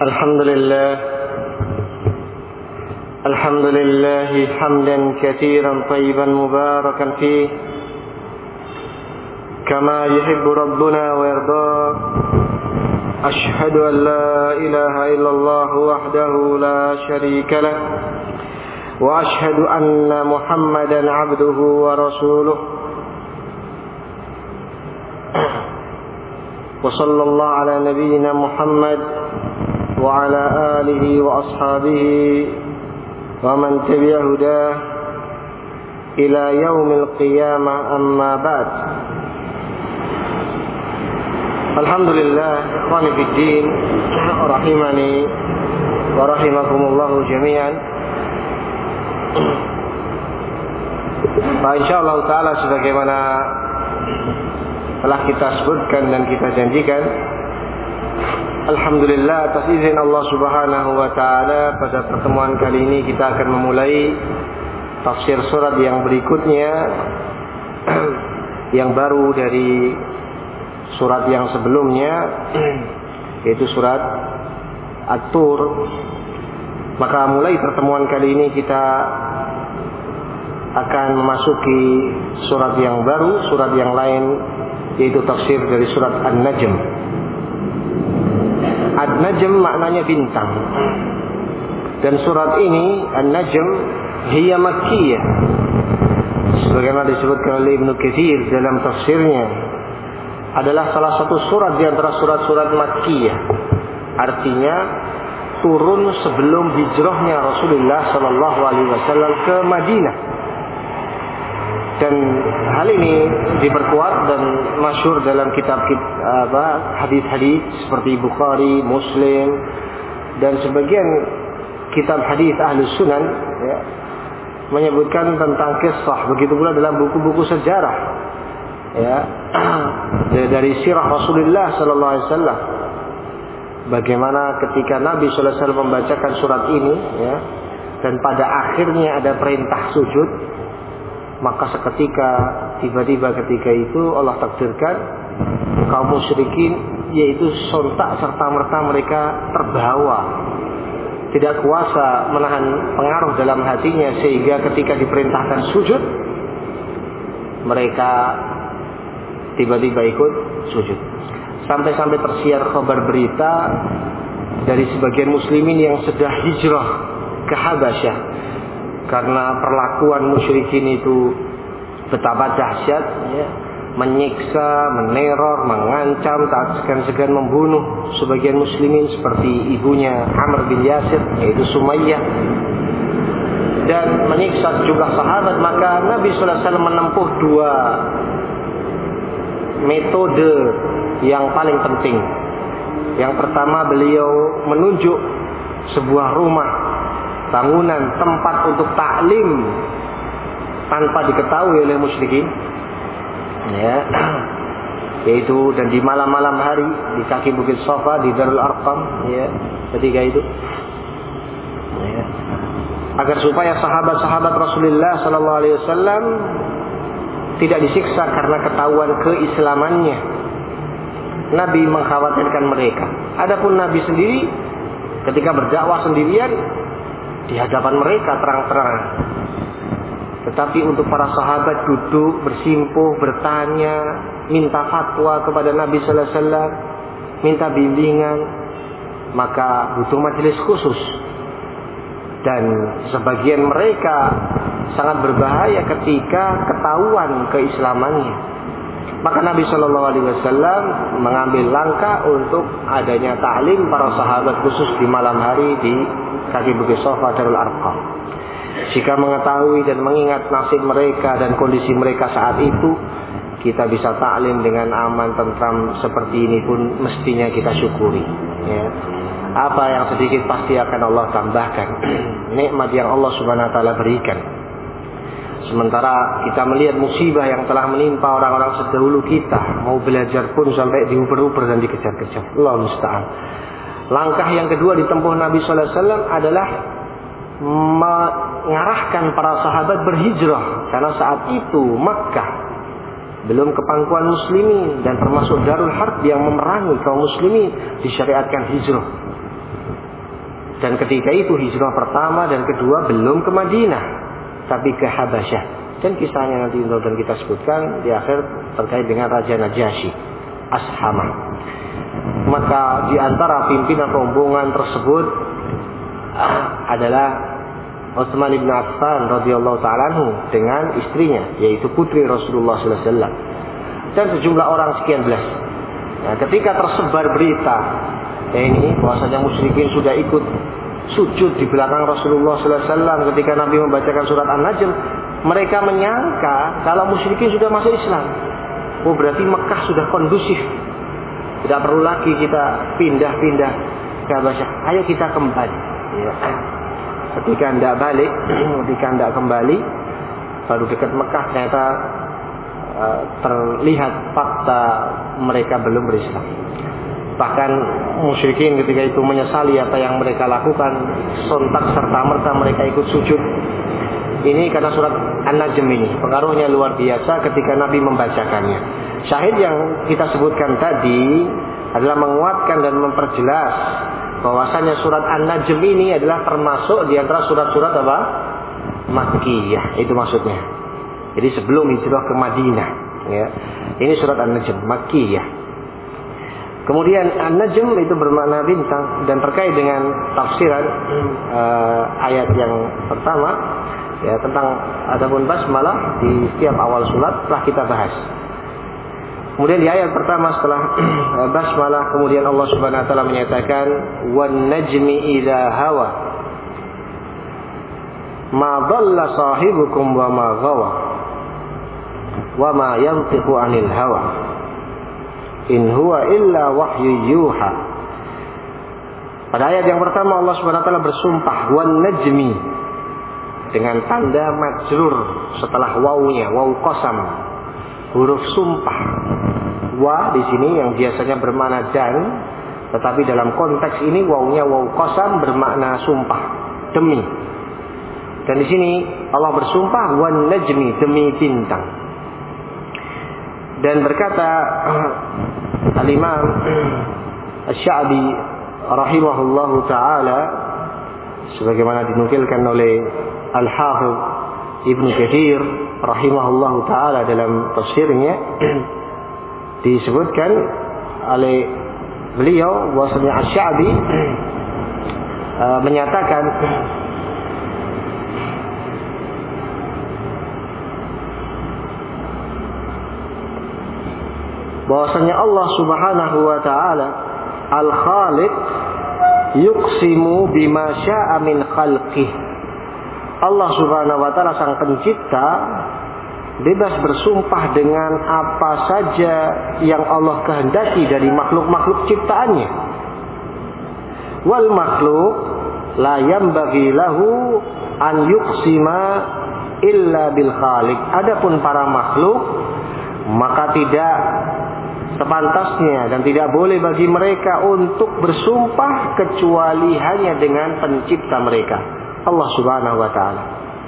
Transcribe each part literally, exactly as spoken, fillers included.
الحمد لله الحمد لله حمدا كثيرا طيبا مباركا فيه كما يحب ربنا ويرضاه. أشهد أن لا إله إلا الله وحده لا شريك له وأشهد أن محمدا عبده ورسوله وصلى الله على نبينا محمد وعلى آله وأصحابه ومن تبع هداه إلى يوم القيامة أما بعد. Alhamdulillah, ikhwani fiddin, rahimani wa rahimakumullahu jami'an. Nah, insyaallah ta'ala sebagaimana telah kita sebutkan dan kita janjikan, alhamdulillah atas izin Allah Subhanahu wa taala, pada pertemuan kali ini kita akan memulai tafsir surat yang berikutnya yang baru dari surat yang sebelumnya, yaitu surat At-Tur. Maka mulai pertemuan kali ini kita akan memasuki surat yang baru, surat yang lain, yaitu tafsir dari surat An-Najm. An-Najm maknanya bintang. Dan surat ini An-Najm hiya makkiyah, sebagaimana disebutkan oleh Ibnu Katsir dalam tafsirnya, adalah salah satu surat di antara surat-surat makkiyah. Artinya turun sebelum hijrahnya Rasulullah sallallahu alaihi wasallam ke Madinah. Dan hal ini diperkuat dan masyhur dalam kitab apa hadis-hadis seperti Bukhari, Muslim, dan sebagian kitab hadis Ahlus Sunan, ya, menyebutkan tentang kisah. Begitu pula dalam buku-buku sejarah, ya, dari sirah Rasulullah sallallahu alaihi wasallam, bagaimana ketika Nabi sallallahu alaihi wasallam membacakan surat ini, ya, dan pada akhirnya ada perintah sujud, maka seketika tiba-tiba ketika itu Allah takdirkan kaum musyrikin, yaitu sontak serta merta mereka terbawa, tidak kuasa menahan pengaruh dalam hatinya, sehingga ketika diperintahkan sujud mereka tiba-tiba ikut sujud. Sampai-sampai tersiar kabar berita dari sebagian muslimin yang sedang hijrah ke Habasyah, karena perlakuan musyrikin itu betapa dahsyat, ya, menyiksa, meneror, mengancam, tak segan-segan membunuh sebagian muslimin seperti ibunya Amr bin Yasir, yaitu Sumayyah, dan menyiksa juga sahabat. Maka Nabi sallallahu alaihi wasallam menempuh dua metode yang paling penting. Yang pertama, beliau menunjuk sebuah rumah, bangunan, tempat untuk taklim tanpa diketahui oleh musyrikin, ya, yaitu dan di malam-malam hari di kaki Bukit Safa di Darul Arqam, ya, ketika itu, ya, agar supaya sahabat-sahabat Rasulullah sallallahu alaihi wasallam tidak disiksa karena ketahuan keislamannya. Nabi mengkhawatirkan mereka. Adapun Nabi sendiri ketika berdakwah sendirian di hadapan mereka terang-terangan. Tetapi untuk para sahabat duduk bersimpuh, bertanya, minta fatwa kepada Nabi sallallahu alaihi wasallam, minta bimbingan, maka butuh majelis khusus. Dan sebagian mereka sangat berbahaya ketika ketahuan keislamannya. Maka Nabi Shallallahu Alaihi Wasallam mengambil langkah untuk adanya taklim para sahabat khusus di malam hari di kaki Bukit Safa Darul Arqam. Jika mengetahui dan mengingat nasib mereka dan kondisi mereka saat itu, kita bisa taklim dengan aman, tentram seperti ini pun mestinya kita syukuri, ya. Apa yang sedikit pasti akan Allah tambahkan. Nikmat yang Allah Subhanahu wa taala berikan. Sementara kita melihat musibah yang telah menimpa orang-orang sedahulu kita, mau belajar pun sampai diuber-uber dan dikejar-kejar. Allah musta'an. Langkah yang kedua ditempuh Nabi sallallahu alaihi wasallam adalah mengarahkan para sahabat berhijrah, karena saat itu Makkah belum kepangkuan muslimin dan termasuk Darul Harb yang memerangi kaum muslimin, disyariatkan hijrah. Dan ketika itu hijrah pertama dan kedua belum ke Madinah, tapi ke Habasyah. Dan kisahnya nanti dan kita sebutkan di akhir terkait dengan Raja Najasyi, Ashamah. Maka di antara pimpinan rombongan tersebut adalah Utsman bin Affan radhiyallahu ta'ala anhu dengan istrinya, yaitu putri Rasulullah sallallahu alaihi wasallam, dan sejumlah orang sekian belas. Nah, ketika tersebar berita ya ini bahwasanya musyrikin sudah ikut sujud di belakang Rasulullah sallallahu alaihi wasallam ketika Nabi membacakan surat An-Najm, mereka menyangka kalau musyrikin sudah masuk Islam. Oh, berarti Mekah sudah kondusif, tidak perlu lagi kita pindah-pindah ke Habasyah. Ayo kita kembali. Ya. Ketika hendak balik, ketika hendak kembali, baru dekat Mekah ternyata uh, terlihat fakta mereka belum berislam. Bahkan musyrikin ketika itu menyesali apa yang mereka lakukan, sontak serta-merta mereka ikut sujud. Ini karena surat An-Najm ini pengaruhnya luar biasa ketika Nabi membacakannya. Syahid yang kita sebutkan tadi adalah menguatkan dan memperjelas bahwasanya surat An-Najm ini adalah termasuk di antara surat-surat apa? Makkiyah, itu maksudnya. Jadi sebelum hijrah ke Madinah, ya. Ini surat An-Najm Makkiyah. Kemudian An-Najm itu bermakna bintang, dan terkait dengan tafsiran uh, ayat yang pertama ya tentang adapun basmalah di setiap awal surat telah kita bahas. Kemudian di ayat pertama setelah basmalah, kemudian Allah Subhanahu wa taala menyatakan wan najmi idza hawa ma dhalla sahibukum wa ma ghawa wa ma yantiqu anil hawa in huwa illa wahyu yuha. Pada ayat yang pertama Allah Subhanahu wa taala bersumpah wan najmi dengan tanda majrur setelah wawunya, wawu qasam, huruf sumpah. Wa di sini yang biasanya bermakna dan, tetapi dalam konteks ini wawunya wawu qasam bermakna sumpah, demi. Dan di sini Allah bersumpah wan najmi, demi bintang. Dan berkata Al-Imam Asy-Sya'bi rahimahullahu taala sebagaimana dinukilkan oleh Al-Hafidz Ibnu Katsir rahimahullahu taala dalam tafsirnya, disebutkan oleh beliau bahwasanya Asy-Sya'bi uh, menyatakan bahwasanya Allah Subhanahu wa taala Al-Khaliq yuqsimu bima syaa min khalqih. Allah Subhanahu wa taala sang pencipta bebas bersumpah dengan apa saja yang Allah kehendaki dari makhluk-makhluk ciptaannya. Wal makhluk la yambaghi lahu an yuqsima illa bil khaliq. Adapun para makhluk maka tidak sepantasnya dan tidak boleh bagi mereka untuk bersumpah kecuali hanya dengan pencipta mereka, Allah Subhanahu wa taala.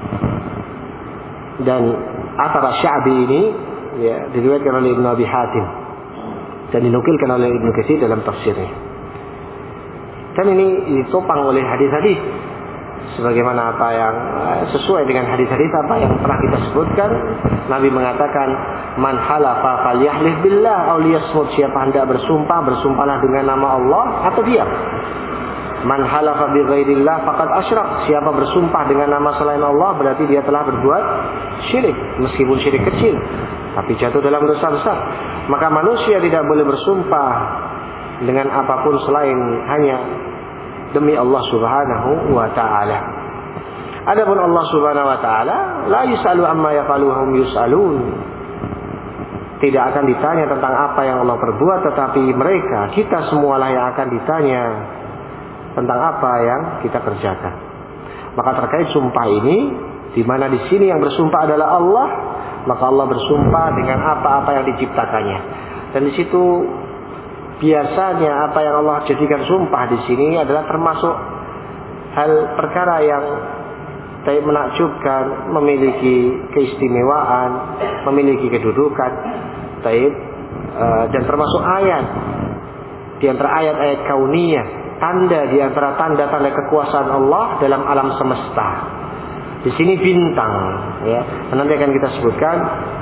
Dan athar Sya'bi ini ya diriwayatkan oleh Ibnu Abi Hatim dan dinukilkan oleh Ibnu Katsir dalam tafsirnya. Dan ini ditopang oleh hadis-hadis sebagaimana apa yang sesuai dengan hadis-hadis apa yang telah kita sebutkan. Nabi mengatakan man halafa falyahlif billah aw liyasmut, siapa hendak bersumpah bersumpahlah dengan nama Allah atau diam. Man halafa bi ghairillah faqad asyrak, siapa bersumpah dengan nama selain Allah berarti dia telah berbuat syirik, meskipun syirik kecil tapi jatuh dalam dosa besar. Maka manusia tidak boleh bersumpah dengan apapun selain hanya demi Allah Subhanahu wa taala. Adapun Allah Subhanahu wa taala la yusalu amma yafalu hum yusalun, tidak akan ditanya tentang apa yang Allah perbuat, tetapi mereka, kita semualah yang akan ditanya tentang apa yang kita kerjakan. Maka terkait sumpah ini, di mana di sini yang bersumpah adalah Allah, maka Allah bersumpah dengan apa-apa yang diciptakannya. Dan di situ biasanya apa yang Allah jadikan sumpah di sini adalah termasuk hal perkara yang tidak menakjubkan, memiliki keistimewaan, memiliki kedudukan, taib, dan termasuk ayat di antara ayat-ayat kauniyah tanda di antara tanda-tanda kekuasaan Allah dalam alam semesta. Di sini bintang, ya. Nanti akan kita sebutkan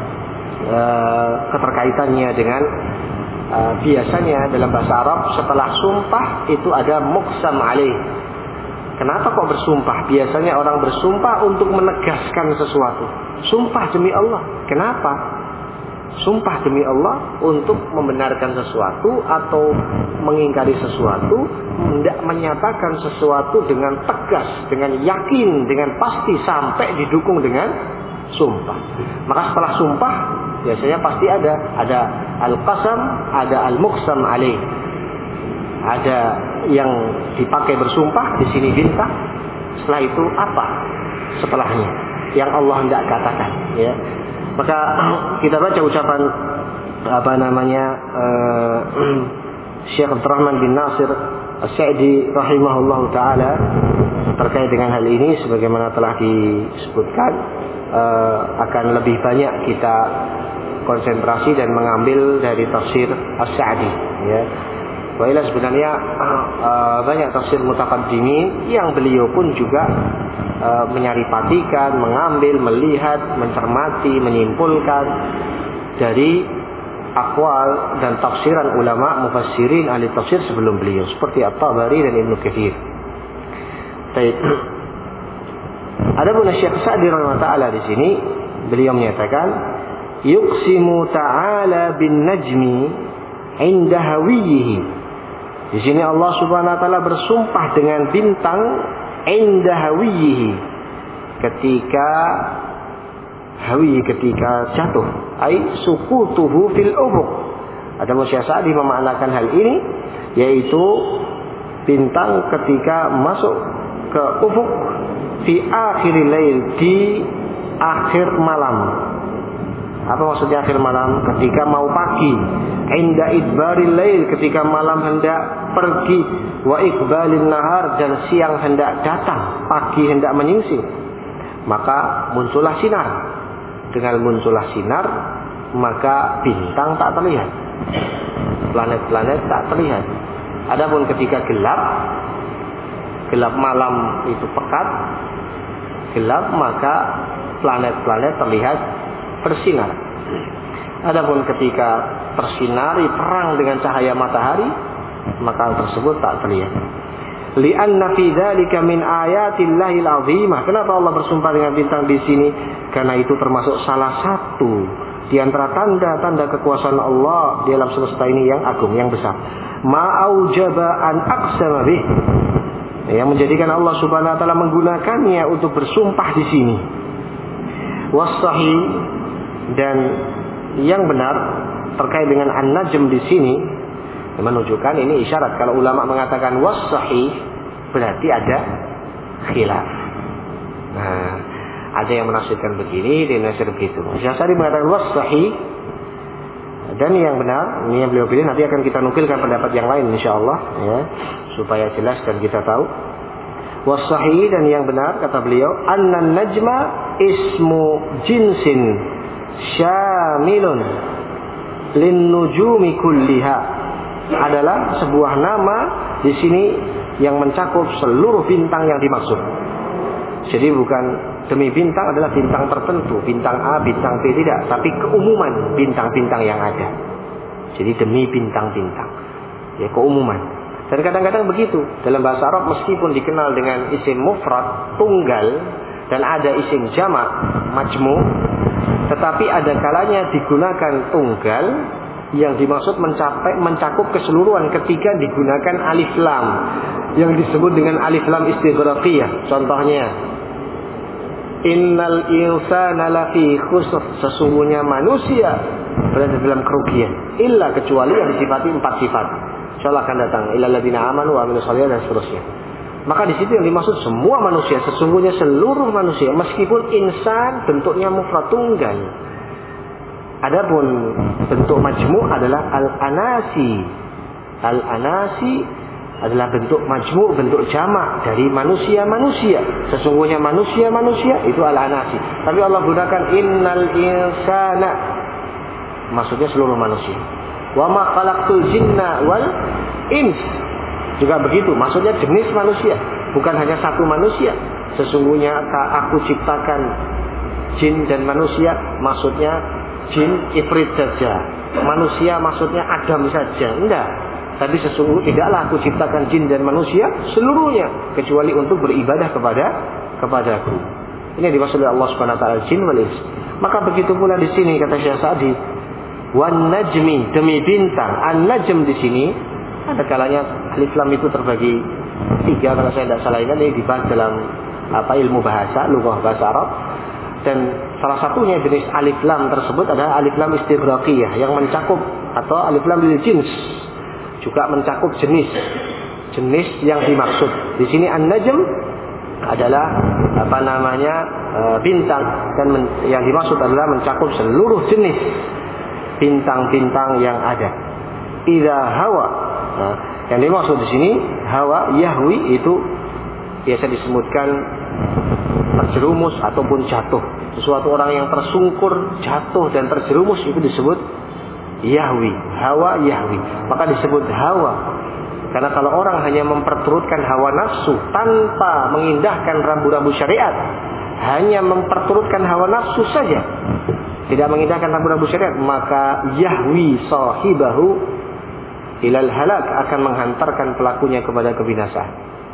uh, keterkaitannya dengan uh, biasanya dalam bahasa Arab setelah sumpah itu ada muqsam alaih. Kenapa kok bersumpah? Biasanya orang bersumpah untuk menegaskan sesuatu. Sumpah demi Allah. Kenapa? Sumpah demi Allah untuk membenarkan sesuatu atau mengingkari sesuatu, tidak menyatakan sesuatu dengan tegas, dengan yakin, dengan pasti sampai didukung dengan sumpah. Maka setelah sumpah biasanya pasti ada ada al-qasam, ada al-muqsam alaih. Ada yang dipakai bersumpah, di sini bintang. Setelah itu apa setelahnya yang Allah hendak katakan, ya. Maka kita baca ucapan apa namanya uh, Syekh Abdurrahman bin Nasir As-Sa'di rahimahullahu taala terkait dengan hal ini, sebagaimana telah disebutkan, uh, akan lebih banyak kita konsentrasi dan mengambil dari tafsir As-Sa'di, ya. Wailah sebenarnya uh, banyak tafsir mutaqaddimin yang beliau pun juga uh, menyaripatikan, mengambil, melihat, mencermati, menyimpulkan dari aqwal dan tafsiran ulama mufassirin ahli tafsir sebelum beliau, seperti At-Tabari dan Ibnu Katsir. Baik. Adapun Syekh Sa'di rahimahullah taala di sini beliau menyatakan yuqsimu ta'ala bin najmi inda hawiyihi. Di sini Allah Subhanahu wa taala bersumpah dengan bintang inda hawiyihi, ketika hawi ketika jatuh, ai suqutuhu fil ufuq. Ada Syekh Sa'di memaknakan hal ini, yaitu bintang ketika masuk ke ufuk fi akhiril lail, di akhir malam. Apa maksudnya akhir malam? Ketika mau pagi. Inda idbaril lail, ketika malam hendak pergi. Wa iqbalin nahar, dan siang hendak datang, pagi hendak menyingsing. Maka muncullah sinar. Dengan muncullah sinar, maka bintang tak terlihat, planet-planet tak terlihat. Adapun ketika gelap, gelap malam itu pekat, gelap, maka planet-planet terlihat bersinar. Adapun ketika tersinari terang dengan cahaya matahari, maka hal tersebut tak terlihat. Li'anna fi dzalika min ayatillahil azimah. Kenapa Allah bersumpah dengan bintang di sini? Karena itu termasuk salah satu di antara tanda-tanda kekuasaan Allah di alam semesta ini yang agung, yang besar. Ma'aujaba an aqsama bih. Yang menjadikan Allah Subhanahu wa taala menggunakannya untuk bersumpah di sini. Was-sahih, dan yang benar terkait dengan an-najm di sini menunjukkan ini isyarat. Kalau ulama mengatakan was-sahih, berarti ada khilaf. Nah, ada yang menafsirkan begini, ada yang menafsir begitu. Syekh Sa'di mengatakan was-sahih, dan yang benar ini yang beliau pilih. Nanti akan kita nukilkan pendapat yang lain insyaallah, ya, supaya jelas dan kita tahu. Was-sahih, dan yang benar kata beliau, annan najma ismu jinsin syamilun lin nujumi kulliha, adalah sebuah nama di sini yang mencakup seluruh bintang yang dimaksud. Jadi bukan demi bintang adalah bintang tertentu, bintang A, bintang B, tidak, tapi keumuman bintang-bintang yang ada. Jadi demi bintang-bintang, ya, keumuman. Dan kadang-kadang begitu dalam bahasa Arab, meskipun dikenal dengan isim mufrad, tunggal, dan ada isim jamak, majmu', tetapi ada kalanya digunakan tunggal yang dimaksud mencapai mencakup keseluruhan ketika digunakan alif lam yang disebut dengan alif lam istighraqiyah. Contohnya, innal insana lafi khusr, sesungguhnya manusia berada dalam kerugian, illa, kecuali yang disifati empat sifat. Insyaallah akan datang, illal ladzina amanu wa amilus shalihat, dan seterusnya. Maka di situ yang dimaksud semua manusia, sesungguhnya seluruh manusia, meskipun insan bentuknya mufrad tunggal. Adapun bentuk majmu' adalah al-anasi. Al-anasi adalah bentuk majmu', bentuk jamak dari manusia-manusia. Sesungguhnya manusia-manusia itu al-anasi. Tapi Allah gunakan innal insana, maksudnya seluruh manusia. Wa ma khalaqtul jinna wal ins, juga begitu. Maksudnya jenis manusia, bukan hanya satu manusia. Sesungguhnya aku ciptakan jin dan manusia, maksudnya jin ifrit saja, manusia maksudnya Adam saja. Enggak. Tapi sesungguhnya tidaklah aku ciptakan jin dan manusia seluruhnya kecuali untuk beribadah kepada kepadaku. Ini dimaksud oleh Allah Subhanahu wa taala jin wal ins. Maka begitu pula di sini kata Syekh Sa'di, wan najmi, demi bintang. An-najm di sini ada kalanya alif lam itu terbagi tiga kalau saya tidak salah, ini dibahas dalam apa ilmu bahasa, lughah bahasa Arab. Dan salah satunya jenis alif lam tersebut adalah alif lam istighraqiyah yang mencakup, atau alif lam lil jins, juga mencakup jenis jenis yang dimaksud. Di sini an-najm adalah apa namanya e, bintang, dan men, yang dimaksud adalah mencakup seluruh jenis bintang-bintang yang ada. Idza hawa, nah, yang dimaksud di sini hawa yahwi itu biasa disebutkan terjerumus ataupun jatuh. Sesuatu orang yang tersungkur, jatuh dan terjerumus itu disebut yahwi, hawa yahwi. Maka disebut hawa karena kalau orang hanya memperturutkan hawa nafsu tanpa mengindahkan rambu-rambu syariat, hanya memperturutkan hawa nafsu saja, tidak mengindahkan rambu-rambu syariat, maka yahwi sahibahu ilal halak, akan menghantarkan pelakunya kepada kebinasaan,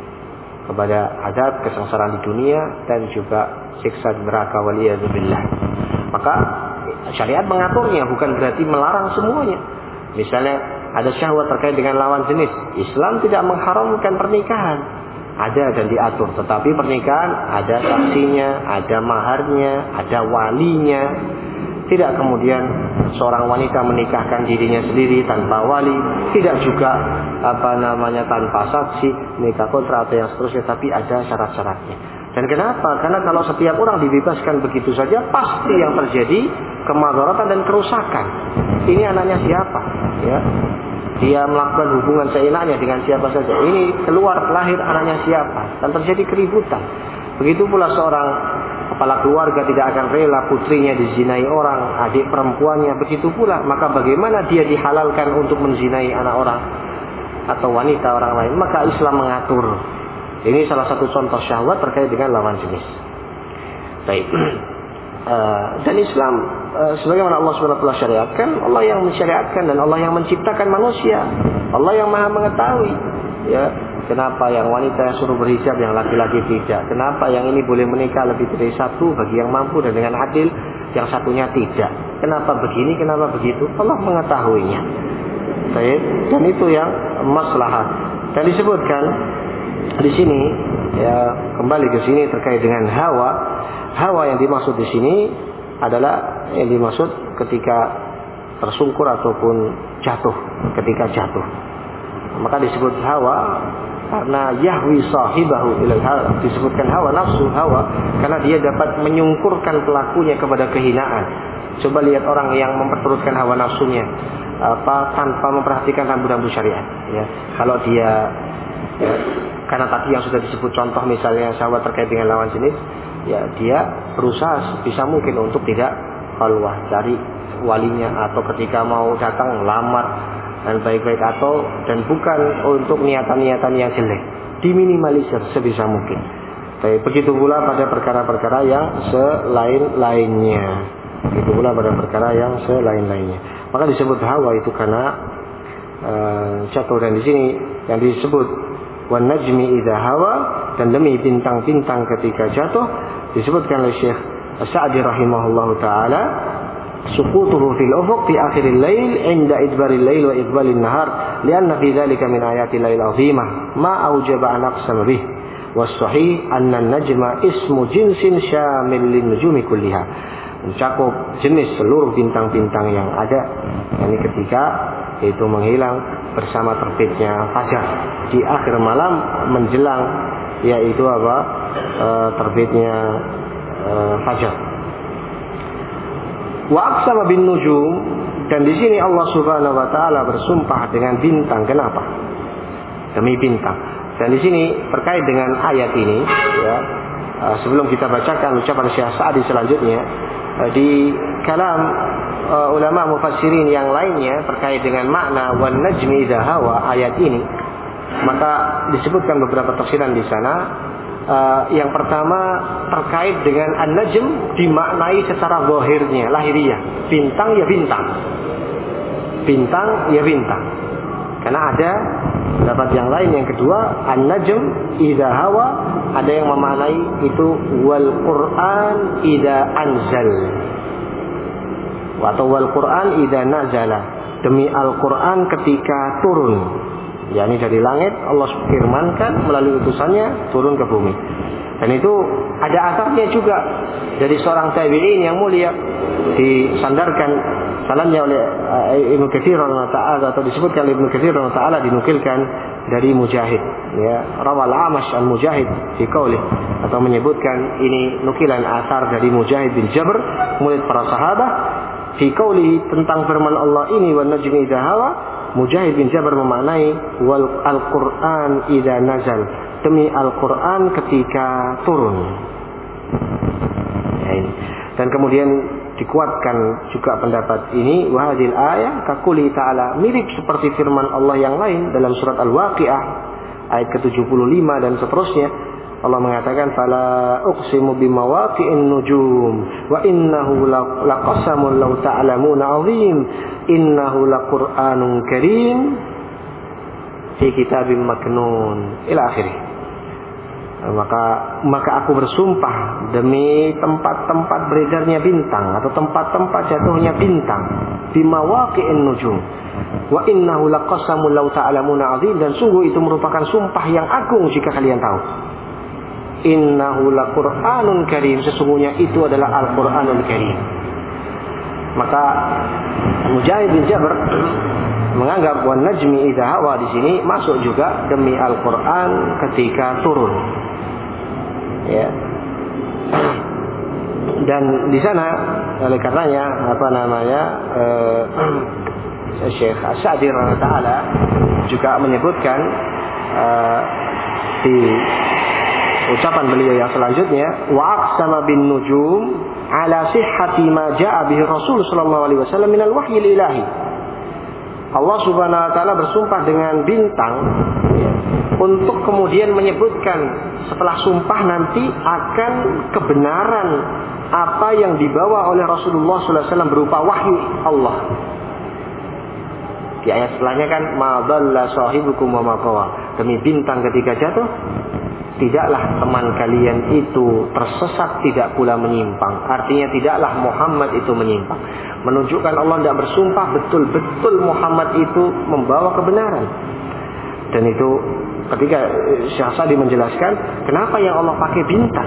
kepada azab, kesengsaraan di dunia dan juga siksa neraka waliyadzubillah. Maka syariat mengaturnya, bukan berarti melarang semuanya. Misalnya ada syahwat terkait dengan lawan jenis, Islam tidak mengharamkan pernikahan, ada dan diatur. Tetapi pernikahan ada saksinya, ada maharnya, ada walinya. Tidak kemudian seorang wanita menikahkan dirinya sendiri tanpa wali, tidak juga apa namanya tanpa saksi, nikah kontra atau yang seterusnya, tapi ada syarat-syaratnya. Dan kenapa? Karena kalau setiap orang dibebaskan begitu saja, pasti yang terjadi kemadharatan dan kerusakan. Ini anaknya siapa? Ya, dia melakukan hubungan seenaknya dengan siapa saja. Ini keluar lahir anaknya siapa? Dan terjadi keributan. Begitu pula seorang kepala keluarga tidak akan rela putrinya dizinai orang, adik perempuannya begitu pula. Maka bagaimana dia dihalalkan untuk menzinai anak orang atau wanita orang lain? Maka Islam mengatur. Ini salah satu contoh syahwat terkait dengan lawan jenis. Baik. Uh, dan Islam uh, sebagaimana Allah subhanahu wa taala syariatkan, Allah yang mensyariatkan dan Allah yang menciptakan manusia, Allah yang maha mengetahui. Ya, kenapa yang wanita suruh berhijab, yang laki-laki tidak? Kenapa yang ini boleh menikah lebih dari satu bagi yang mampu dan dengan adil, yang satunya tidak? Kenapa begini? Kenapa begitu? Allah mengetahuinya. Baik, dan itu yang maslahat. Dan disebutkan di sini, ya kembali ke sini terkait dengan hawa. Hawa yang dimaksud di sini adalah yang dimaksud ketika tersungkur ataupun jatuh, ketika jatuh. Maka disebut hawa karena yahwi sahibahu ilal halak. Disebutkan hawa, nafsu hawa, karena dia dapat menyungkurkan pelakunya kepada kehinaan. Coba lihat orang yang memperturutkan hawa nafsunya apa tanpa memperhatikan rambu-rambu syariat. Ya, kalau dia ya, karena tadi yang sudah disebut contoh misalnya syahwat terkait dengan lawan jenis, ya dia berusaha bisa mungkin untuk tidak khalwah, cari walinya, atau ketika mau datang lamar dan baik-baik, atau dan bukan untuk niatan-niatan yang jelek, diminimalisir sebisa mungkin. Baik, begitu pula pada perkara-perkara yang selain-lainnya. Begitu pula pada perkara yang selain-lainnya. Maka disebut hawa itu karena uh, jatuh. Dan di sini yang disebut wan najmi idza hawa, dan demi bintang-bintang ketika jatuh, disebutkan oleh Syekh Sa'di rahimahullahu taala, suqutuhu fil ufuq fi akhiril lail inda idbaril lail wa iqbalin nahar lianna fi dzalika min ayatil lail azimah ma aujaba an aqsam bih was sahih anna an-najma ismu jinsin syamil lin nujumi kulliha, mencakup jenis seluruh bintang-bintang yang ada. Yani ketika itu menghilang bersama terbitnya fajar di akhir malam menjelang yaitu apa e, terbitnya e, fajar. Wa aqsama bin nujum, dan di sini Allah Subhanahu wa taala bersumpah dengan bintang. Kenapa? Demi bintang. Dan di sini terkait dengan ayat ini, ya, e, sebelum kita bacakan ucapan Syekh Sa'di selanjutnya, e, di kalam e, ulama mufassirin yang lainnya terkait dengan makna wan najmi idza hawa ayat ini, Maka disebutkan beberapa tafsiran di sana. Uh, yang pertama terkait dengan an-najm dimaknai secara zahirnya, lahiriah. Bintang ya bintang. Bintang ya bintang. Karena ada pendapat yang lain yang kedua, an-najm idza hawa, ada yang memaknai itu wal Qur'an idza anzal. Atau wal Qur'an idza nazala. Demi Al-Qur'an ketika turun. yakni dari langit Allah firmankan melalui utusannya turun ke bumi. Dan itu ada asarnya juga dari seorang tabi'in yang mulia, disandarkan sanadnya oleh uh, Ibnu Katsir rahimahullah taala, atau disebutkan oleh Ibnu Katsir rahimahullah taala, dinukilkan dari Mujahid, ya, rawal Amash al-Mujahid fi qaulih, atau menyebutkan ini nukilan asar dari Mujahid bin Jabr murid para sahabat fi qaulih tentang firman Allah ini, wan najmi idza hawa. Mujahid bin Jabr memaknai wal al-Qur'an idza nazal, demi Al-Quran ketika turun. Ya, ini. Dan kemudian dikuatkan juga pendapat ini, wahadil ayat kakuli ta'ala, mirip seperti firman Allah yang lain dalam surat Al-Waqi'ah ayat ke tujuh puluh lima dan seterusnya. Allah mengatakan fala uqsimu bimawaqi'in nujum wa innahu laqasamun law ta'lamuna 'azim innahu laqur'anun karim fi kitabim maknun ila akhirih. Maka maka aku bersumpah demi tempat-tempat beredarnya bintang atau tempat-tempat jatuhnya bintang, bimawaqi'in nujum wa innahu laqasamun law ta'lamuna 'azim, dan sungguh itu merupakan sumpah yang agung jika kalian tahu. Innahu laqur'anun karim, sesungguhnya itu adalah Al-Qur'anul Karim. Maka Mujahid bin Jabr menganggap wan najmi idza hawa di sini masuk juga demi Al-Qur'an ketika turun. Ya. Dan di sana oleh karenanya apa namanya eh, Syekh As-Sa'di rahimahullah taala juga menyebutkan eh, di ucapan beliau yang selanjutnya, wa aqsama bin nujum ala sihhati ma jaa bihi Rasul sallallahu alaihi wasallam minal wahyil ilahi. Allah Subhanahu wa taala bersumpah dengan bintang, ya, untuk kemudian menyebutkan setelah sumpah nanti akan kebenaran apa yang dibawa oleh Rasulullah sallallahu alaihi wasallam berupa wahyu Allah. Di ayat setelahnya kan ma dhalla sahibukum wa ma ghawa, demi bintang ketika jatuh tidaklah teman kalian itu tersesat, tidak pula menyimpang. Artinya tidaklah Muhammad itu menyimpang. Menunjukkan Allah tidak bersumpah, betul-betul Muhammad itu membawa kebenaran. Dan itu ketika Syekh Sa'di menjelaskan kenapa yang Allah pakai bintang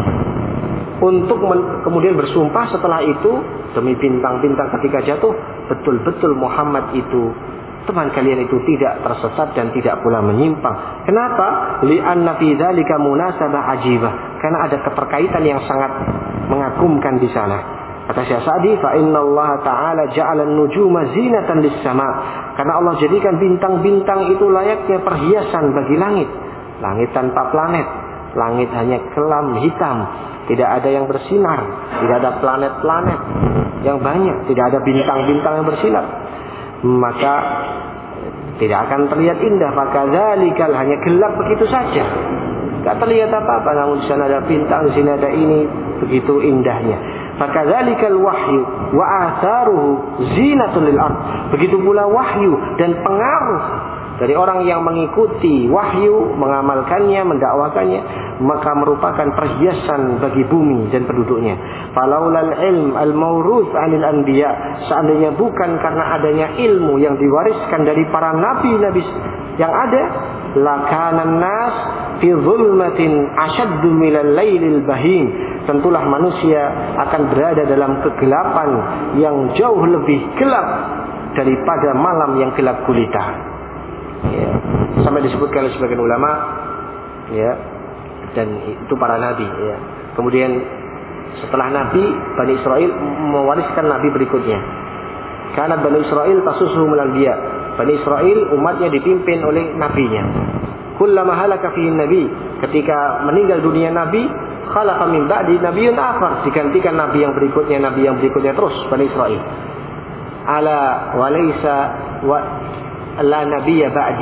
untuk men- kemudian bersumpah setelah itu demi bintang-bintang ketika jatuh, betul-betul Muhammad itu, teman kalian itu tidak tersesat dan tidak pula menyimpang. Kenapa? Li'anna fi dzalika munasabah ajibah. Karena ada keterkaitan yang sangat mengagumkan di sana. Kata Syekh Sa'di, fa innallaha ta'ala ja'ala an-nujuma zinatan lis-sama. Karena Allah jadikan bintang-bintang itu layaknya perhiasan bagi langit. Langit tanpa planet. Langit hanya kelam hitam. Tidak ada yang bersinar. Tidak ada planet-planet yang banyak. Tidak ada bintang-bintang yang bersinar. Maka tidak akan terlihat indah. Maka zalikal, hanya gelap begitu saja, tidak terlihat apa-apa. Namun di sana ada bintang, di sini ada ini, begitu indahnya. Maka zalikal wahyu wa atharuhu zinatul lil ard. Begitu pula wahyu dan pengaruh dari orang yang mengikuti wahyu, mengamalkannya, mendakwakannya, maka merupakan perhiasan bagi bumi dan penduduknya. Falaulal ilm al-mawruth 'anil anbiya, seandainya bukan karena adanya ilmu yang diwariskan dari para nabi-nabi yang ada, lakanan nas fi zulmatin ashaddu minal lailil bahim, tentulah manusia akan berada dalam kegelapan yang jauh lebih gelap daripada malam yang gelap gulita. Ya, sampai disebutkan oleh sebagian ulama, ya, dan itu para nabi, ya. Kemudian setelah nabi, Bani Israel mewariskan nabi berikutnya. Karena Bani Israel tasusuhum al-anbiya, Bani Israel umatnya dipimpin oleh nabinya. Kullama halaka fihi nabi, ketika meninggal dunia nabi, khalaqa min ba'di nabiyyun akhar, digantikan nabi yang berikutnya, nabi yang berikutnya, terus Bani Israel. Ala wa laisa wa la nabiyya ba'di,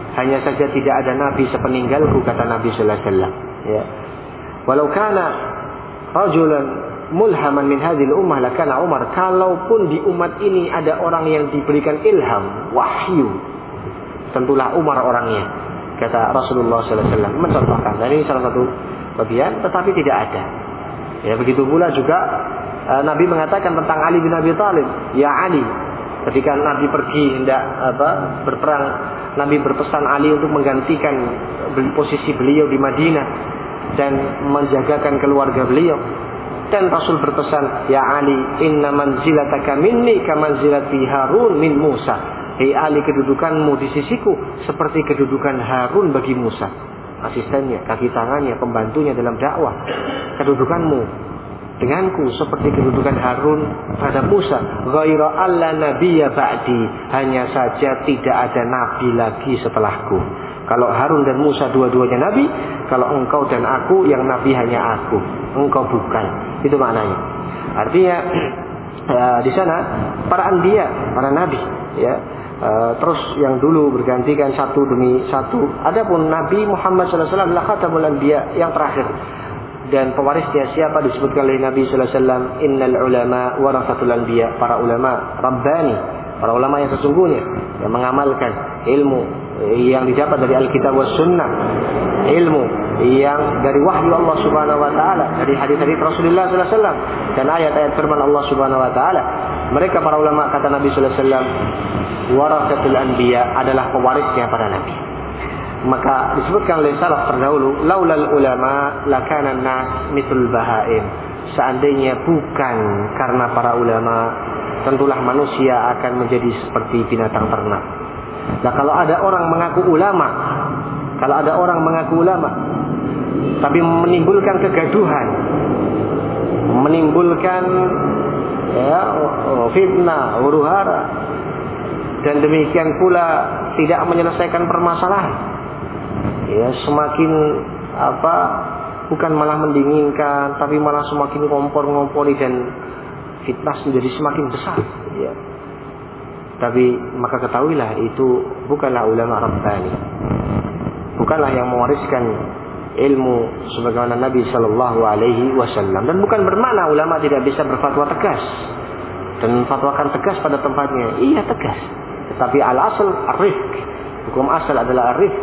Hanya saja tidak ada nabi sepeninggalku, kata Nabi sallallahu alaihi wasallam. Ya. Walau kana rajulan mulhaman min hadhil ummah lakana Umar. Kalaupun di umat ini ada orang yang diberikan ilham, wahyu, tentulah Umar orangnya, kata Rasulullah sallallahu alaihi wasallam. Mencontohkan, dan ini salah satu bagian, tetapi tidak ada. Ya, begitu pula juga uh, Nabi mengatakan tentang Ali bin Abi Thalib, ya Ali, ketika Nabi pergi hendak apa berperang, Nabi berpesan Ali untuk menggantikan posisi beliau di Madinah dan menjagakan keluarga beliau. Dan Rasul berpesan, ya Ali, inna manzilataka minni kamanzilati Harun min Musa. Hei Ali, kedudukanmu di sisiku seperti kedudukan Harun bagi Musa, asistennya, kaki tangannya, pembantunya dalam dakwah. Kedudukanmu denganku seperti kedudukan Harun terhadap Musa. Ghaira alla nabiyya ba'di, hanya saja tidak ada nabi lagi setelahku. Kalau Harun dan Musa dua-duanya nabi, kalau engkau dan aku yang nabi hanya aku, engkau bukan. Itu maknanya. Artinya ya, di sana para anbiya, para nabi, ya. Uh, terus yang dulu bergantikan satu demi satu. Adapun Nabi Muhammad sallallahu alaihi wasallam khatamul anbiya, yang terakhir. Dan pewarisnya siapa disebutkan oleh Nabi sallallahu alaihi wasallam, innal ulama warasatul anbiya, para ulama rabbani, para ulama yang sesungguhnya yang mengamalkan ilmu yang didapat dari Alkitab was Sunnah, ilmu yang dari wahyu Allah Subhanahu wa taala, dari hadis-hadis Rasulullah sallallahu alaihi wasallam dan ayat-ayat firman Allah Subhanahu wa taala. Mereka para ulama, kata Nabi sallallahu alaihi wasallam, warasatul anbiya, adalah pewarisnya para nabi. Maka disebutkan oleh salaf terdahulu, laulal ulama lakana nas mithl bahaim. Seandainya bukan karena para ulama, tentulah manusia akan menjadi seperti binatang ternak. Nah, kalau ada orang mengaku ulama, kalau ada orang mengaku ulama tapi menimbulkan kegaduhan, menimbulkan ya, fitnah, huru-hara, dan demikian pula tidak menyelesaikan permasalahan, ya, semakin apa, bukan malah mendinginkan, tapi malah semakin ngompor-ngompori dan fitnah menjadi semakin besar, ya. Tapi maka ketahuilah itu bukanlah ulama rabbani, bukanlah yang mewariskan ilmu sebagaimana Nabi Shallallahu Alaihi Wasallam. Dan bukan bermakna ulama tidak bisa berfatwa tegas dan fatwakan tegas pada tempatnya. Iya, tegas. Tetapi al-asal ar-rifq. Hukum asal adalah ar-rifq.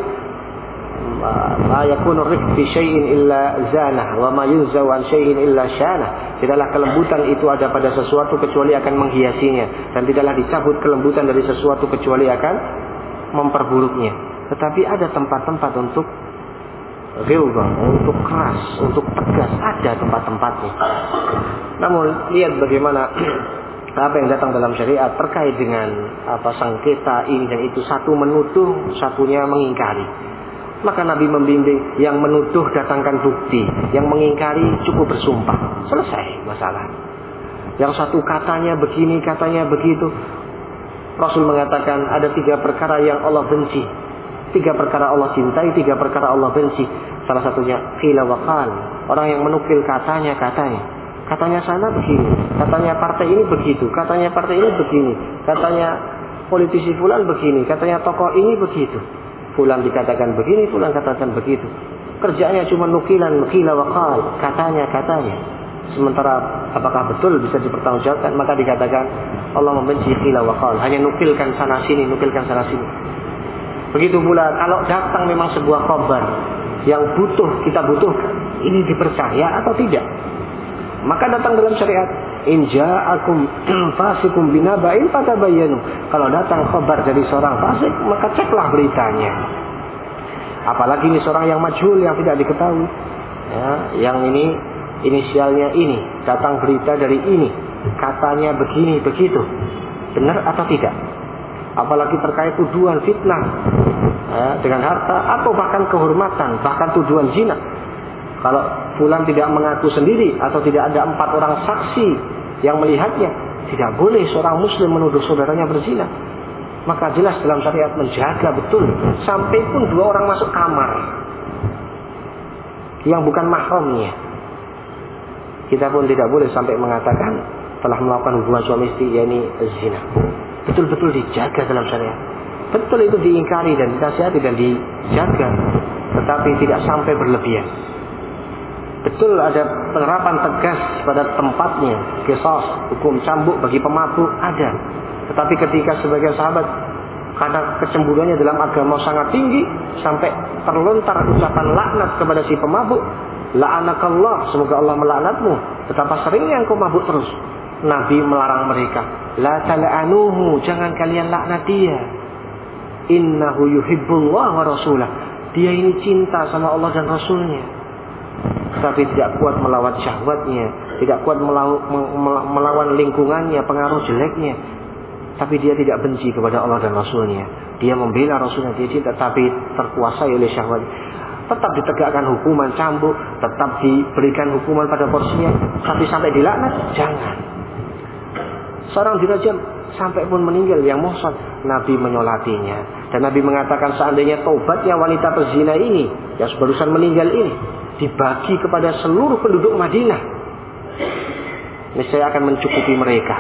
Ma yakunu rifq fi syai'in illa zanah wa ma yunzau an syai'in illa syanah. Tidaklah kelembutan itu ada pada sesuatu kecuali akan menghiasinya, dan tidaklah dicabut kelembutan dari sesuatu kecuali akan memperburuknya. Tetapi ada tempat-tempat untuk ghilzah, untuk keras, untuk tegas, ada tempat-tempatnya. Namun lihat bagaimana apa yang datang dalam syariat terkait dengan apa sengketa ini dan itu, satu menuduh, satunya mengingkari. Maka Nabi membimbing, yang menuduh datangkan bukti, yang mengingkari cukup bersumpah, selesai masalah. Yang satu katanya begini, katanya begitu. Rasul mengatakan ada tiga perkara yang Allah benci, tiga perkara Allah cintai, tiga perkara Allah benci. Salah satunya qila wa qal, orang yang menukil katanya katanya. Katanya sana begini, katanya partai ini begitu, katanya partai ini begini, katanya politisi fulan begini, katanya tokoh ini begitu. Fulan dikatakan begini, fulan katakan begitu. Kerjanya cuma nukilan, qila wa qal, katanya katanya. Sementara apakah betul bisa dipertanggungjawabkan? Maka dikatakan Allah membenci qila wa qal, hanya nukilkan sana sini, nukilkan sana sini. Begitu pula kalau datang memang sebuah khabar yang butuh, kita butuhkan, ini dipercaya atau tidak? Maka datang dalam syariat, in ja'akum fasikum binaba'in fatabayyanu. Kalau datang khabar dari seorang fasik, maka ceklah beritanya. Apalagi ini seorang yang majhul, yang tidak diketahui, ya, yang ini inisialnya ini, datang berita dari ini, katanya begini begitu, benar atau tidak? Apalagi terkait tuduhan fitnah, ya, dengan harta atau bahkan kehormatan, bahkan tuduhan zina. Kalau fulan tidak mengaku sendiri atau tidak ada empat orang saksi yang melihatnya, tidak boleh seorang muslim menuduh saudaranya berzina. Maka jelas dalam syariat menjaga betul, sampai pun dua orang masuk kamar yang bukan mahramnya, kita pun tidak boleh sampai mengatakan telah melakukan hubungan suami istri, yakni zina. Betul-betul dijaga dalam syariat. Betul itu diingkari dan dinasihati dan dijaga, tetapi tidak sampai berlebihan. Betul ada penerapan tegas pada tempatnya, qisas, hukum cambuk bagi pemabuk ada. Tetapi ketika sebagian sahabat karena kecemburuannya dalam agama sangat tinggi sampai terlontar ucapan laknat kepada si pemabuk, la'anakallah, semoga Allah melaknatmu, betapa seringnya engkau mabuk terus. Nabi melarang mereka, la tal'anuhu, jangan kalian laknat dia. Innahu yuhibbullah wa rasulah, dia ini cinta sama Allah dan Rasulnya, tapi tidak kuat melawan syahwatnya, tidak kuat melawan, melawan lingkungannya, pengaruh jeleknya. Tapi dia tidak benci kepada Allah dan Rasulnya, dia membela Rasulnya, dia cinta, tapi terkuasai oleh syahwat. Tetap ditegakkan hukuman cambuk, tetap diberikan hukuman pada porsinya, tapi sampai dilaknat jangan. Seorang dirajam sampai pun meninggal yang muhsan, Nabi menyolatinya. Dan Nabi mengatakan seandainya taubatnya wanita pezina ini yang barusan meninggal ini dibagi kepada seluruh penduduk Madinah, niscaya akan mencukupi mereka.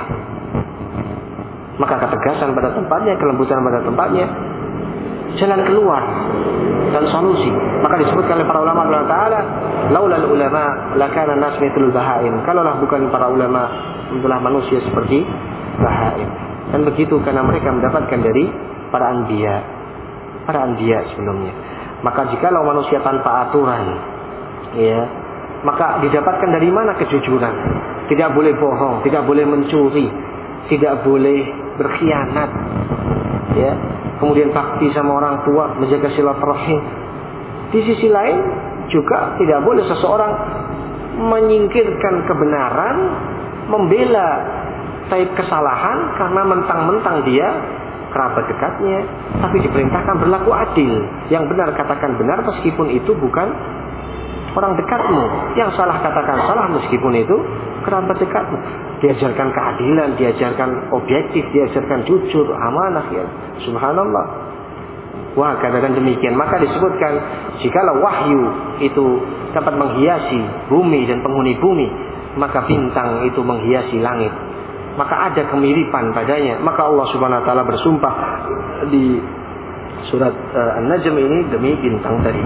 Maka ketegasan pada tempatnya, kelembutan pada tempatnya, jalan keluar dan solusi. Maka disebutkan oleh para ulama Allah Ta'ala, laulal ulama lakana nas mithlul bahaim, kalaulah bukan para ulama, itulah manusia seperti bahaim. Dan begitu karena mereka mendapatkan dari para anbiya, para anbiya sebelumnya. Maka jikalau manusia tanpa aturan, ya, maka didapatkan dari mana kejujuran? Tidak boleh bohong, tidak boleh mencuri, tidak boleh berkhianat, ya. Kemudian bakti sama orang tua, menjaga silaturahim. Di sisi lain juga tidak boleh seseorang menyingkirkan kebenaran, membela taib kesalahan karena mentang-mentang dia kerabat dekatnya, tapi diperintahkan berlaku adil. Yang benar katakan benar meskipun itu bukan orang dekatmu, yang salah katakan salah meskipun itu kerabat dekatmu. Diajarkan keadilan, diajarkan objektif, diajarkan jujur, amanah, ya. Subhanallah. Wah, katakan demikian. Maka disebutkan jikalau wahyu itu dapat menghiasi bumi dan penghuni bumi, maka bintang itu menghiasi langit. Maka ada kemiripan padanya. Maka Allah Subhanahu wa taala bersumpah di surat uh, An-Najm ini demi bintang tadi.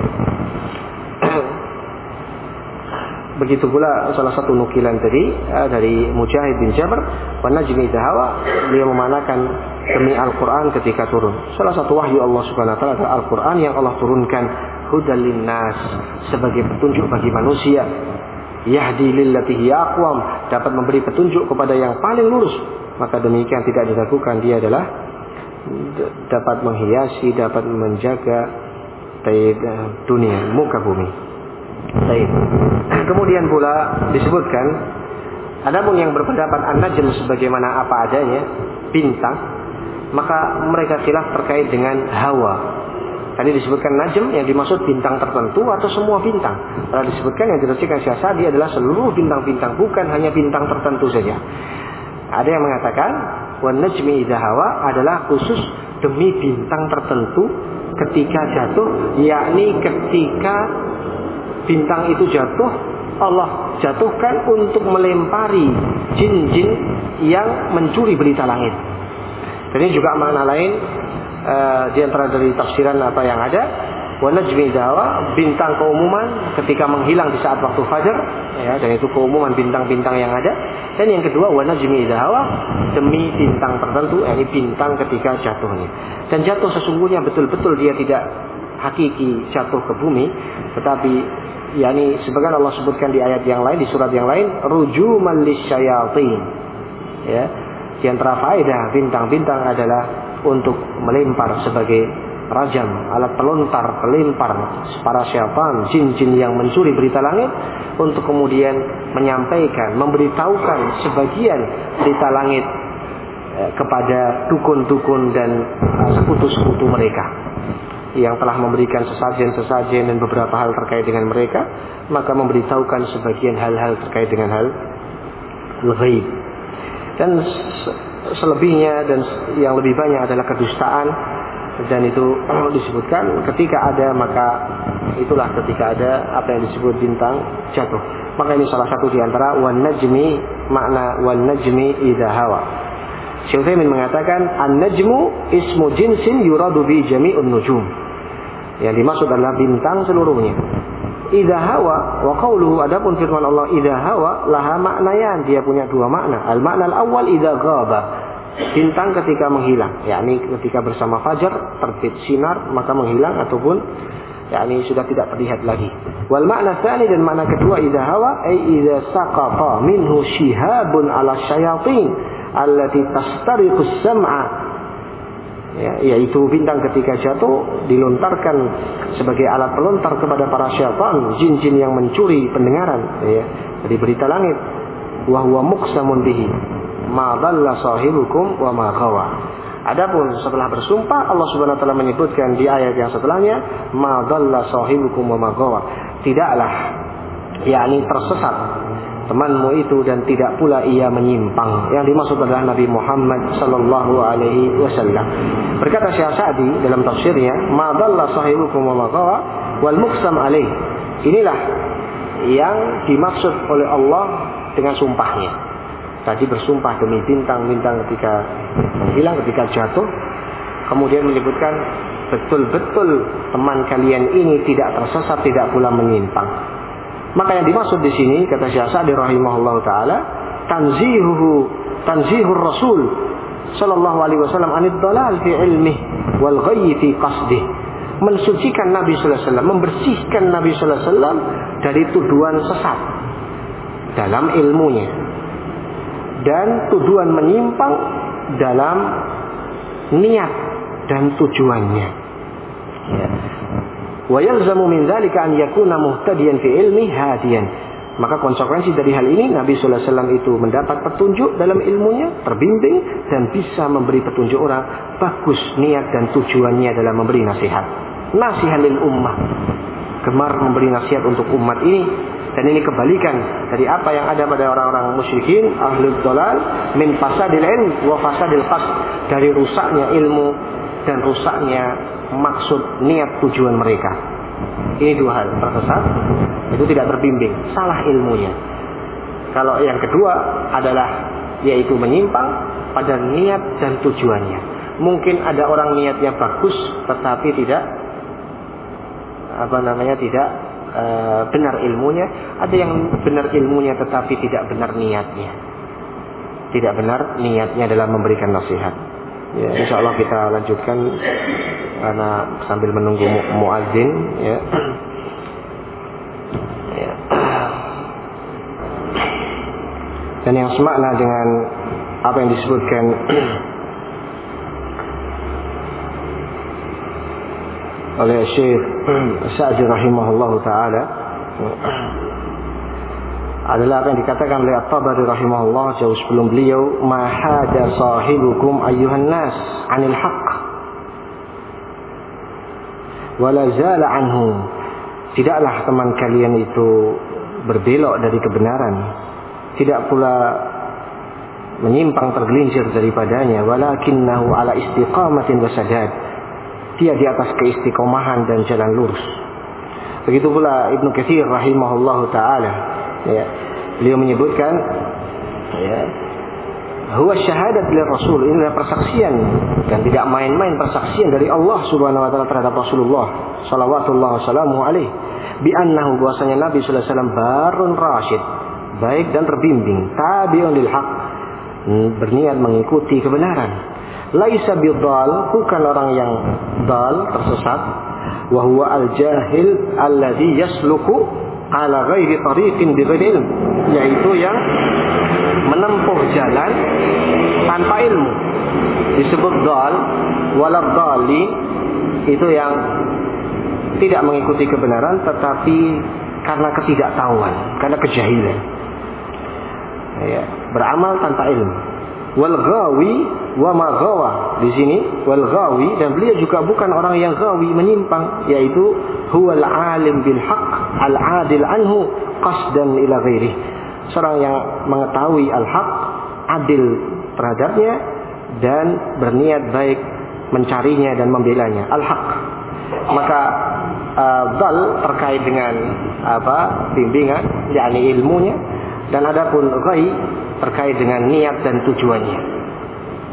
Begitu pula salah satu nukilan tadi uh, dari Mujahid bin Jabr, "Wan najmi idza hawa", beliau memanakan demi Al-Qur'an ketika turun. Salah satu wahyu Allah Subhanahu wa taala adalah Al-Qur'an yang Allah turunkan hudal linnas, sebagai petunjuk bagi manusia. Yahdi lillati hiya aqwam, dapat memberi petunjuk kepada yang paling lurus. Maka demikian tidak diragukan dia adalah dapat menghiasi, dapat menjaga dunia, muka bumi. Baik. Kemudian pula disebutkan, adapun yang berpendapat an-najm sebagaimana apa adanya, bintang, maka mereka khilaf terkait dengan hawa. Tadi disebutkan najm yang dimaksud bintang tertentu atau semua bintang. Telah disebutkan yang direcikan Syekh Sa'di adalah seluruh bintang-bintang, bukan hanya bintang tertentu saja. Ada yang mengatakan wan najmi idza hawa adalah khusus demi bintang tertentu ketika jatuh, yakni ketika bintang itu jatuh, Allah jatuhkan untuk melempari jin-jin yang mencuri berita langit. Dan ini juga makna lain uh, di antara dari tafsiran apa yang ada. Wa najmi idza hawa, bintang keumuman ketika menghilang di saat waktu fajar, ya, dan itu keumuman bintang-bintang yang ada. Dan yang kedua wa najmi idza hawa, demi bintang tertentu, yakni bintang ketika jatuhnya. Dan jatuh sesungguhnya betul-betul dia tidak hakiki jatuh ke bumi, tetapi yakni sebagian Allah sebutkan di ayat yang lain, di surat yang lain, rujuman lisyayatin. Ya, di antara faedah bintang-bintang adalah untuk melempar sebagai rajam, alat pelontar, pelempar para syaitan, jin-jin yang mencuri berita langit, untuk kemudian menyampaikan, memberitahukan sebagian berita langit eh, kepada dukun-dukun dan eh, sekutu-sekutu mereka yang telah memberikan sesajen-sesajen dan beberapa hal terkait dengan mereka, maka memberitahukan sebagian hal-hal terkait dengan hal ghaib. Dan selebihnya dan yang lebih banyak adalah kedustaan, dan itu disebutkan ketika ada, maka itulah ketika ada apa yang disebut bintang jatuh. Maka ini salah satu di antara wan najmi, makna wan najmi idza hawa. Syekh Utsaimin mengatakan an-najmu ismu jinsin yuradu bi jami'un nujum. Yang dimaksud adalah bintang seluruhnya. Idza hawa wa qawluhu, adapun firman Allah idza hawa laha maknayan, dia punya dua makna. Al-makna al-awwal idza ghaba, bintang ketika menghilang, yakni ketika bersama fajar terbit sinar maka menghilang ataupun yakni sudah tidak terlihat lagi. Wal makna tsani, dan makna kedua idza hawa ay idza saqata minhu shihabun ala syayatin allati tastariqu as-sam'a, ya, yaitu bintang ketika jatuh dilontarkan sebagai alat pelontar kepada para syaitan, jin-jin yang mencuri pendengaran, ya, dari berita langit. Wa huwa muqsamun bihi ma dhalla sahibukum wa ma ghawa. Adapun setelah bersumpah, Allah Subhanahu wa taala menyebutkan di ayat yang setelahnya ma dhalla sahibukum wa ma ghawa, tidaklah yakni tersesat temanmu itu dan tidak pula ia menyimpang. Yang dimaksud adalah Nabi Muhammad sallallahu alaihi wasallam. Berkata Syekh Sa'di dalam tafsirnya, ma dhalla sahibukum wa ma ghawa wal muqsam alaih, inilah yang dimaksud oleh Allah dengan sumpahnya. Tadi bersumpah demi bintang-bintang ketika menghilang, ketika jatuh. Kemudian menyebutkan betul-betul teman kalian ini tidak tersesat, tidak pula menyimpang. Maka yang dimaksud di sini, kata Syekh Sa'di rahimahullah taala, tanzihuhu tanzihur Rasul sallallahu alaihi wasallam anid dalal fi ilmih wal ghayyi fi qasdih. Mensucikan Nabi sallallahu alaihi wasallam, membersihkan Nabi sallallahu alaihi wasallam dari tuduhan sesat dalam ilmunya dan tuduhan menyimpang dalam niat dan tujuannya. Ya. Wa yalzamu min dzalika an yakuna muhtadiyan fi ilmi hadiyan. Maka konsekuensi dari hal ini, Nabi sallallahu alaihi wasallam itu mendapat petunjuk dalam ilmunya, terbimbing dan bisa memberi petunjuk orang, bagus niat dan tujuannya dalam memberi nasihat. Nasihat lil ummah, gemar memberi nasihat untuk umat ini. Dan ini kebalikan dari apa yang ada pada orang-orang musyrikin, ahlul dhalal, min fasadil ilm wa fasadil qasd, dari rusaknya ilmu dan rusaknya maksud niat tujuan mereka. Ini dua hal, tersesat, itu tidak terbimbing, salah ilmunya. Kalau yang kedua adalah yaitu menyimpang pada niat dan tujuannya. Mungkin ada orang niatnya bagus tetapi tidak apa namanya tidak e, benar ilmunya. Ada yang benar ilmunya tetapi tidak benar niatnya. Tidak benar niatnya dalam memberikan nasihat. Ya, insya Allah kita lanjutkan karena sambil menunggu mu muadzin. Ya. Ya. Dan yang semakna dengan apa yang disebutkan oleh Syekh Sa'di rahimahullahu taala adalah apa yang dikatakan oleh At-Tabari rahimahullah jauh sebelum beliau, ma hada sahibukum ayyuhan nas 'anil haqq wa la zala anhu, tidaklah teman kalian itu berbelok dari kebenaran, tidak pula menyimpang tergelincir daripadanya, walakinnahu ala istiqamatin wa sadad, dia di atas keistiqomahan dan jalan lurus. Begitu pula Ibnu Katsir rahimahullahu taala, ya, beliau menyebutkan, ya, huwa syahadat lir rasul, ini adalah persaksian dan tidak main-main persaksian dari Allah Subhanahu wa taala terhadap Rasulullah sallallahu wasallam alaihi bi annahu, bahwasanya Nabi sallallahu alaihi wasallam barun rasyid, baik dan terbimbing, tabi'un lil haq, berniat mengikuti kebenaran. Laisa bidhal, bukan orang yang dal, tersesat. Wa huwa al-jahil alladhi yasluku ala ghairi tariqin bi ghairi ilm, yaitu yang menempuh jalan tanpa ilmu. Disebut dal, walad dali, itu yang tidak mengikuti kebenaran tetapi karena ketidaktahuan, karena kejahilan. Ya, beramal tanpa ilmu. Wal ghawi wa ma ghawa, di sini wal ghawi, dan beliau juga bukan orang yang ghawi, menyimpang, yaitu huwal alim bil haqq al adil anhu qasdan ila ghairi, seorang yang mengetahui al haq, adil terhadapnya dan berniat baik mencarinya dan membelanya, al haq. Maka uh, dal terkait dengan apa? Bimbingan, yakni ilmunya, dan adapun ghai terkait dengan niat dan tujuannya.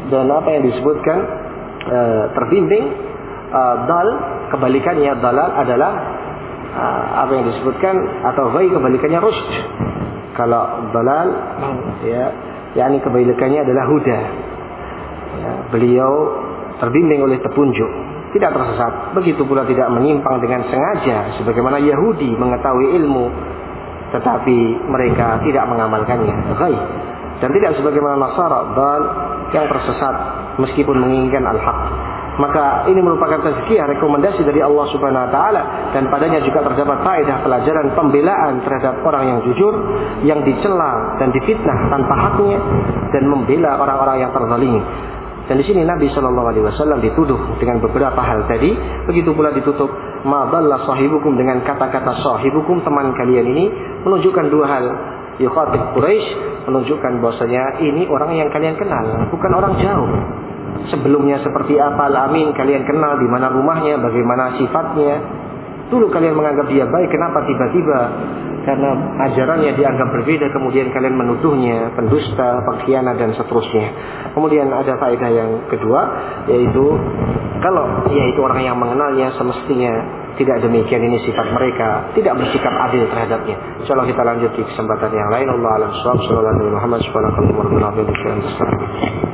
Dan apa yang disebutkan uh, terbimbing, uh, dal kebalikannya dalal adalah uh, apa yang disebutkan, atau ghai kebalikannya rusyd. Kalau dalal ya, yakni kebalikannya adalah huda. Ya, beliau terbimbing oleh petunjuk, tidak tersesat. Begitu pula tidak menyimpang dengan sengaja, sebagaimana Yahudi mengetahui ilmu tetapi mereka tidak mengamalkannya, ghaib. Dan tidak sebagaimana Nasara dal yang tersesat meskipun menginginkan al-haq. Maka ini merupakan tazkiyah, rekomendasi dari Allah Subhanahu wa taala, dan padanya juga terdapat faedah pelajaran pembelaan terhadap orang yang jujur, yang dicela dan difitnah tanpa haknya, dan membela orang-orang yang terzalimi. Dan di sini Nabi Shallallahu Alaihi Wasallam dituduh dengan beberapa hal tadi. Begitu pula ditutup ma dhalla sahibukum, dengan kata-kata sahibukum, teman kalian ini, menunjukkan dua hal. Yukhatib Quraisy, menunjukkan bahwasanya ini orang yang kalian kenal, bukan orang jauh. Sebelumnya seperti apa Al-Amin kalian kenal, di mana rumahnya, bagaimana sifatnya. Dulu kalian menganggap dia baik, kenapa tiba-tiba karena ajarannya dianggap berbeda kemudian kalian menuduhnya pendusta, pengkhianat, dan seterusnya. Kemudian ada faedah yang kedua, yaitu kalau yaitu orang yang mengenalnya semestinya tidak demikian ini sifat mereka, tidak bersikap adil terhadapnya. Insyaallah kita lanjut di kesempatan yang lain. Allah a'lam bishawab. Sallallahu alaihi Muhammad subhanahu wa ta'ala.